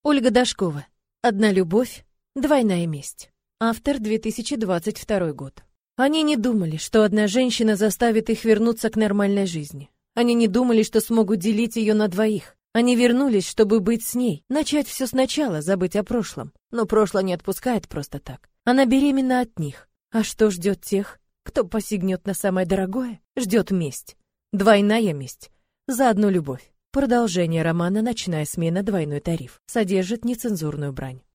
Ольга Дашкова. Одна любовь, двойная месть. Автор, 2022 год. Они не думали, что одна женщина заставит их вернуться к нормальной жизни. Они не думали, что смогут делить ее на двоих. Они вернулись, чтобы быть с ней, начать все сначала, забыть о прошлом. Но прошлое не отпускает просто так. Она беременна от них. А что ждет тех, кто посягнет на самое дорогое? Ждет месть. Двойная месть. За одну любовь. Продолжение романа «Ночная смена. Двойной тариф» содержит нецензурную брань.